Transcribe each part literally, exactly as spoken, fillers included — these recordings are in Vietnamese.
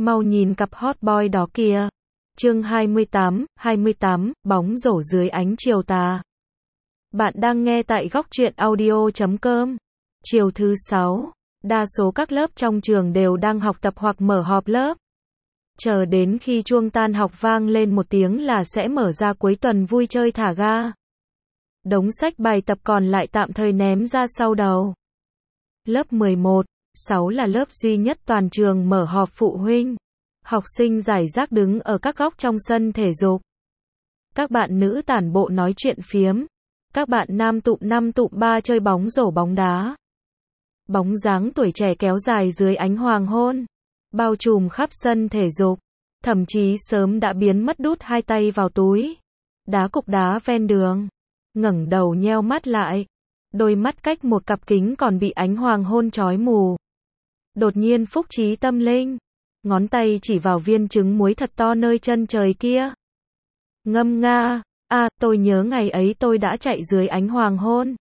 Mau nhìn cặp hot boy đó kìa. Chương hai mươi tám, hai mươi tám, bóng rổ dưới ánh chiều tà. Bạn đang nghe tại góc truyện audio chấm com. Chiều thứ sáu, đa số các lớp trong trường đều đang học tập hoặc mở họp lớp. Chờ đến khi chuông tan học vang lên một tiếng là sẽ mở ra cuối tuần vui chơi thả ga. Đống sách bài tập còn lại tạm thời ném ra sau đầu. Lớp mười một, sáu là lớp duy nhất toàn trường mở họp phụ huynh. Học sinh rải rác đứng ở các góc trong sân thể dục. Các bạn nữ tản bộ nói chuyện phiếm. Các bạn nam tụm năm tụm ba chơi bóng rổ bóng đá. Bóng dáng tuổi trẻ kéo dài dưới ánh hoàng hôn, bao trùm khắp sân thể dục. Thậm chí sớm đã biến mất đút hai tay vào túi. Đá cục đá ven đường. Ngẩng đầu nheo mắt lại. Đôi mắt cách một cặp kính còn bị ánh hoàng hôn chói mù. Đột nhiên phúc trí tâm linh. Ngón tay chỉ vào viên trứng muối thật to nơi chân trời kia. Ngâm nga, à, tôi nhớ ngày ấy tôi đã chạy dưới ánh hoàng hôn.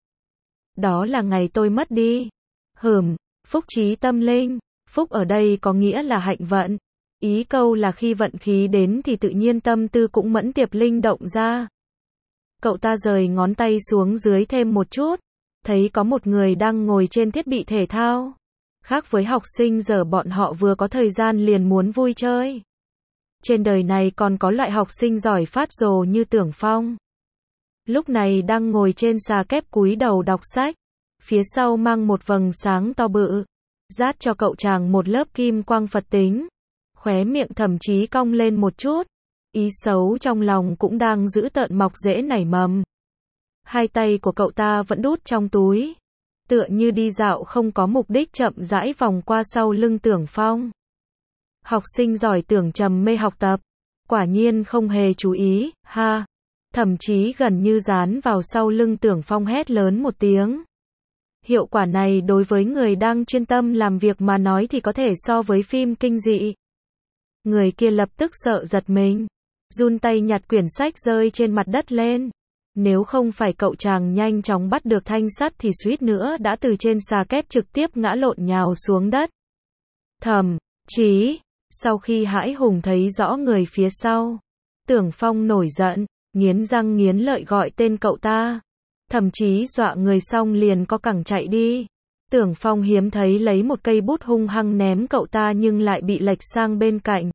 Đó là ngày tôi mất đi. Hửm, phúc trí tâm linh, phúc ở đây có nghĩa là hạnh vận. Ý câu là khi vận khí đến thì tự nhiên tâm tư cũng mẫn tiệp linh động ra. Cậu ta rời ngón tay xuống dưới thêm một chút. Thấy có một người đang ngồi trên thiết bị thể thao. Khác với học sinh giờ bọn họ vừa có thời gian liền muốn vui chơi. Trên đời này còn có loại học sinh giỏi phát rồ như Tưởng Phong. Lúc này đang ngồi trên xà kép cúi đầu đọc sách. Phía sau mang một vầng sáng to bự. Dát cho cậu chàng một lớp kim quang Phật tính. Khóe miệng thậm chí cong lên một chút. Ý xấu trong lòng cũng đang giữ tợn mọc rễ nảy mầm. Hai tay của cậu ta vẫn đút trong túi. Tựa như đi dạo không có mục đích chậm rãi vòng qua sau lưng Tưởng Phong. Học sinh giỏi tưởng trầm mê học tập. Quả nhiên không hề chú ý, ha. Thậm chí gần như dán vào sau lưng Tưởng Phong hét lớn một tiếng. Hiệu quả này đối với người đang chuyên tâm làm việc mà nói thì có thể so với phim kinh dị. Người kia lập tức sợ giật mình. Run tay nhặt quyển sách rơi trên mặt đất lên. Nếu không phải cậu chàng nhanh chóng bắt được thanh sắt thì suýt nữa đã từ trên xà kép trực tiếp ngã lộn nhào xuống đất. Thậm chí, sau khi hãi hùng thấy rõ người phía sau, Tưởng Phong nổi giận, nghiến răng nghiến lợi gọi tên cậu ta. Thậm chí dọa người xong liền co cẳng chạy đi. Tưởng Phong hiếm thấy lấy một cây bút hung hăng ném cậu ta nhưng lại bị lệch sang bên cạnh.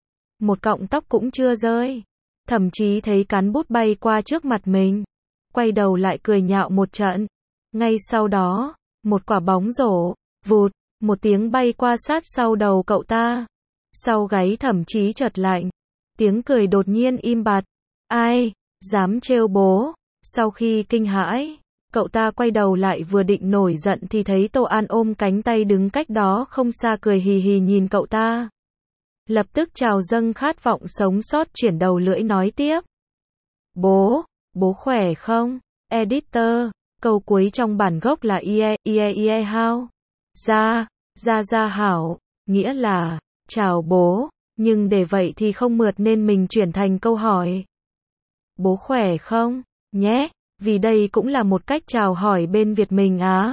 Một cọng tóc cũng chưa rơi. Thậm chí thấy cán bút bay qua trước mặt mình. Quay đầu lại cười nhạo một trận. Ngay sau đó, một quả bóng rổ, vụt, một tiếng bay qua sát sau đầu cậu ta. Sau gáy thậm chí chợt lạnh. Tiếng cười đột nhiên im bặt. Ai, dám trêu bố. Sau khi kinh hãi, cậu ta quay đầu lại vừa định nổi giận thì thấy Tô An ôm cánh tay đứng cách đó không xa cười hì hì nhìn cậu ta. Lập tức trào dâng khát vọng sống sót chuyển đầu lưỡi nói tiếp. Bố, bố khỏe không? Editor, câu cuối trong bản gốc là ie, ie ie how? Ra, ra ra hảo, nghĩa là, chào bố, nhưng để vậy thì không mượt nên mình chuyển thành câu hỏi. Bố khỏe không? Nhé, vì đây cũng là một cách chào hỏi bên Việt mình á.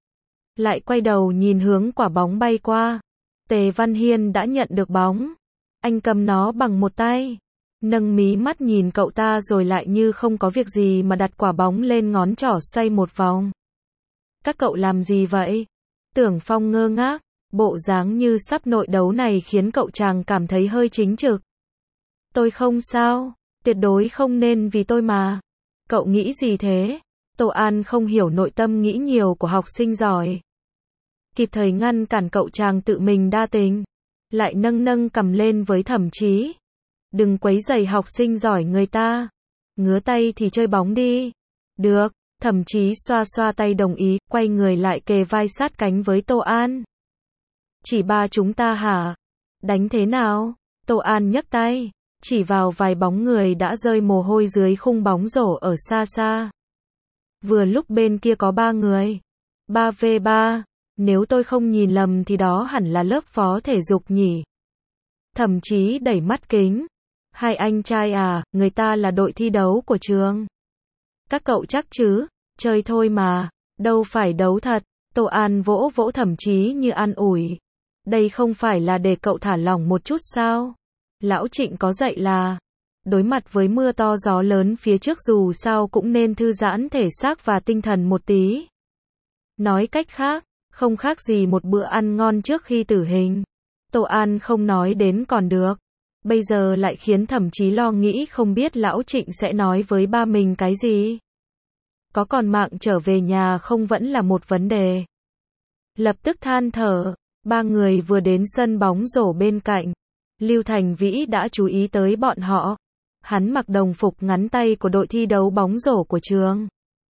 Lại quay đầu nhìn hướng quả bóng bay qua. Tề Văn Hiên đã nhận được bóng. Anh cầm nó bằng một tay. Nâng mí mắt nhìn cậu ta rồi lại như không có việc gì mà đặt quả bóng lên ngón trỏ xoay một vòng. Các cậu làm gì vậy? Tưởng Phong ngơ ngác. Bộ dáng như sắp nội đấu này khiến cậu chàng cảm thấy hơi chính trực. Tôi không sao. Tuyệt đối không nên vì tôi mà. Cậu nghĩ gì thế? Tô An không hiểu nội tâm nghĩ nhiều của học sinh giỏi. Kịp thời ngăn cản cậu chàng tự mình đa tình. Lại nâng nâng cầm lên với thậm chí. Đừng quấy rầy học sinh giỏi người ta. Ngứa tay thì chơi bóng đi. Được, thậm chí xoa xoa tay đồng ý, quay người lại kề vai sát cánh với Tô An. Chỉ ba chúng ta hả? Đánh thế nào? Tô An nhấc tay, chỉ vào vài bóng người đã rơi mồ hôi dưới khung bóng rổ ở xa xa. Vừa lúc bên kia có ba người. ba vs ba. Nếu tôi không nhìn lầm thì đó hẳn là lớp phó thể dục nhỉ. Thậm chí đẩy mắt kính. Hai anh trai à, người ta là đội thi đấu của trường. Các cậu chắc chứ, chơi thôi mà, đâu phải đấu thật. Tô An vỗ vỗ thậm chí như an ủi. Đây không phải là để cậu thả lỏng một chút sao? Lão Trịnh có dạy là, đối mặt với mưa to gió lớn phía trước dù sao cũng nên thư giãn thể xác và tinh thần một tí. Nói cách khác, không khác gì một bữa ăn ngon trước khi tử hình. Tô An không nói đến còn được. Bây giờ lại khiến thậm chí lo nghĩ không biết Lão Trịnh sẽ nói với ba mình cái gì. Có còn mạng trở về nhà không vẫn là một vấn đề. Lập tức than thở, ba người vừa đến sân bóng rổ bên cạnh. Lưu Thành Vĩ đã chú ý tới bọn họ. Hắn mặc đồng phục ngắn tay của đội thi đấu bóng rổ của trường.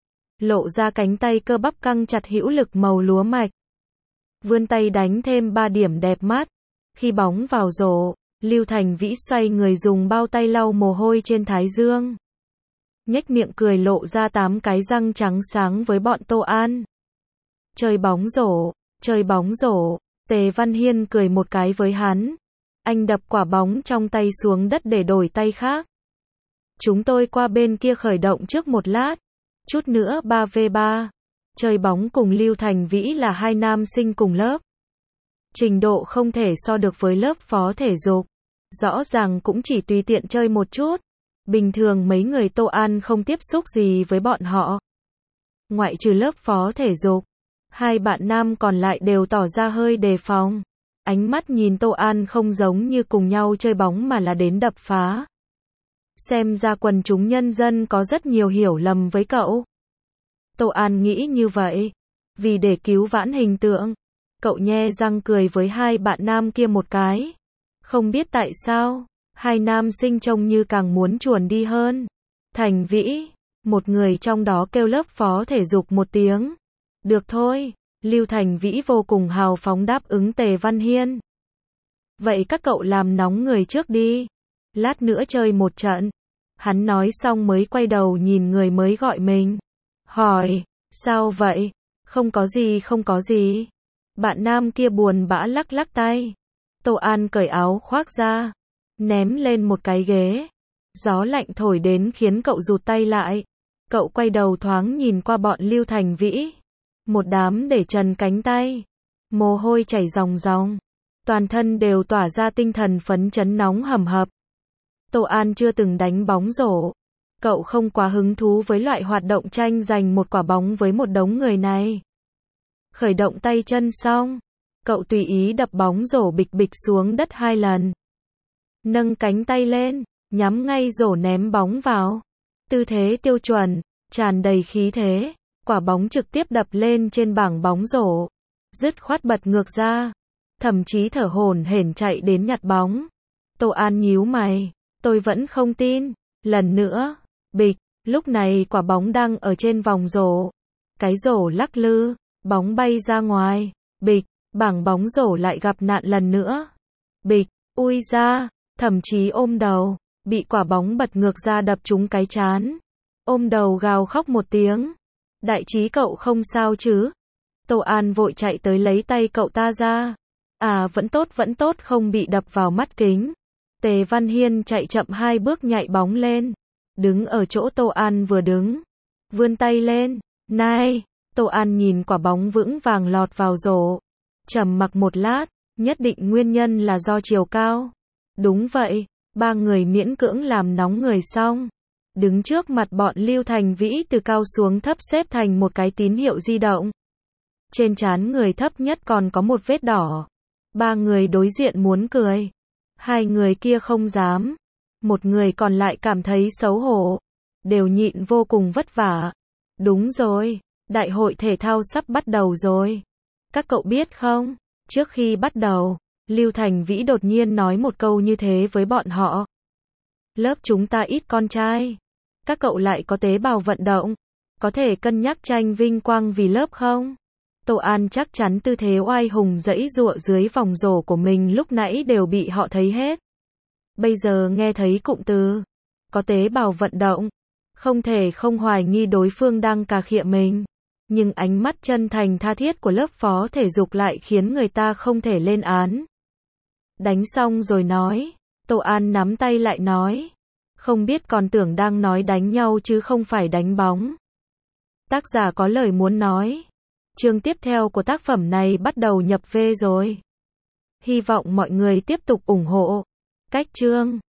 Lộ ra cánh tay cơ bắp căng chặt hữu lực màu lúa mạch. Vươn tay đánh thêm ba điểm đẹp mắt. Khi bóng vào rổ, Lưu Thành Vĩ xoay người dùng bao tay lau mồ hôi trên thái dương. Nhếch miệng cười lộ ra tám cái răng trắng sáng với bọn Tô An. Chơi bóng rổ, chơi bóng rổ, Tề Văn Hiên cười một cái với hắn. Anh đập quả bóng trong tay xuống đất để đổi tay khác. Chúng tôi qua bên kia khởi động trước một lát. Chút nữa ba vs ba. Chơi bóng cùng Lưu Thành Vĩ là hai nam sinh cùng lớp. Trình độ không thể so được với lớp phó thể dục. Rõ ràng cũng chỉ tùy tiện chơi một chút. Bình thường mấy người Tô An không tiếp xúc gì với bọn họ. Ngoại trừ lớp phó thể dục, hai bạn nam còn lại đều tỏ ra hơi đề phòng. Ánh mắt nhìn Tô An không giống như cùng nhau chơi bóng mà là đến đập phá. Xem ra quần chúng nhân dân có rất nhiều hiểu lầm với cậu. Tô An nghĩ như vậy. Vì để cứu vãn hình tượng, cậu nhe răng cười với hai bạn nam kia một cái. Không biết tại sao, hai nam sinh trông như càng muốn chuồn đi hơn. Thành Vĩ, một người trong đó kêu lớp phó thể dục một tiếng. Được thôi, Lưu Thành Vĩ vô cùng hào phóng đáp ứng Tề Văn Hiên. Vậy các cậu làm nóng người trước đi. Lát nữa chơi một trận. Hắn nói xong mới quay đầu nhìn người mới gọi mình. Hỏi, sao vậy? Không có gì không có gì. Bạn nam kia buồn bã lắc lắc tay. Tô An cởi áo khoác ra, ném lên một cái ghế. Gió lạnh thổi đến khiến cậu rụt tay lại. Cậu quay đầu thoáng nhìn qua bọn Lưu Thành Vĩ. Một đám để trần cánh tay. Mồ hôi chảy ròng ròng. Toàn thân đều tỏa ra tinh thần phấn chấn nóng hầm hập. Tô An chưa từng đánh bóng rổ. Cậu không quá hứng thú với loại hoạt động tranh giành một quả bóng với một đống người này. Khởi động tay chân xong, cậu tùy ý đập bóng rổ bịch bịch xuống đất hai lần. Nâng cánh tay lên, nhắm ngay rổ ném bóng vào. Tư thế tiêu chuẩn, tràn đầy khí thế. Quả bóng trực tiếp đập lên trên bảng bóng rổ. Dứt khoát bật ngược ra. Thậm chí thở hổn hển chạy đến nhặt bóng. Tô An nhíu mày. Tôi vẫn không tin. Lần nữa. Bịch. Lúc này quả bóng đang ở trên vòng rổ. Cái rổ lắc lư. Bóng bay ra ngoài. Bịch. Bảng bóng rổ lại gặp nạn lần nữa. Bịch. Ui ra. Thậm chí ôm đầu. Bị quả bóng bật ngược ra đập trúng cái trán. Ôm đầu gào khóc một tiếng. Đại trí cậu không sao chứ? Tô An vội chạy tới lấy tay cậu ta ra. À vẫn tốt vẫn tốt không bị đập vào mắt kính. Tề Văn Hiên chạy chậm hai bước nhảy bóng lên. Đứng ở chỗ Tô An vừa đứng. Vươn tay lên. Này! Tô An nhìn quả bóng vững vàng lọt vào rổ. Trầm mặc một lát. Nhất định nguyên nhân là do chiều cao. Đúng vậy. Ba người miễn cưỡng làm nóng người xong. Đứng trước mặt bọn Lưu Thành Vĩ từ cao xuống thấp xếp thành một cái tín hiệu di động. Trên trán người thấp nhất còn có một vết đỏ. Ba người đối diện muốn cười. Hai người kia không dám. Một người còn lại cảm thấy xấu hổ. Đều nhịn vô cùng vất vả. Đúng rồi, đại hội thể thao sắp bắt đầu rồi. Các cậu biết không, trước khi bắt đầu, Lưu Thành Vĩ đột nhiên nói một câu như thế với bọn họ. Lớp chúng ta ít con trai. Các cậu lại có tế bào vận động. Có thể cân nhắc tranh vinh quang vì lớp không? Tô An chắc chắn tư thế oai hùng giãy giụa dưới vòng rổ của mình lúc nãy đều bị họ thấy hết. Bây giờ nghe thấy cụm từ có tế bào vận động, không thể không hoài nghi đối phương đang cà khịa mình. Nhưng ánh mắt chân thành tha thiết của lớp phó thể dục lại khiến người ta không thể lên án. Đánh xong rồi nói. Tô An nắm tay lại nói. Không biết còn tưởng đang nói đánh nhau chứ không phải đánh bóng. Tác giả có lời muốn nói. Chương tiếp theo của tác phẩm này bắt đầu nhập V rồi. Hy vọng mọi người tiếp tục ủng hộ. Cách chương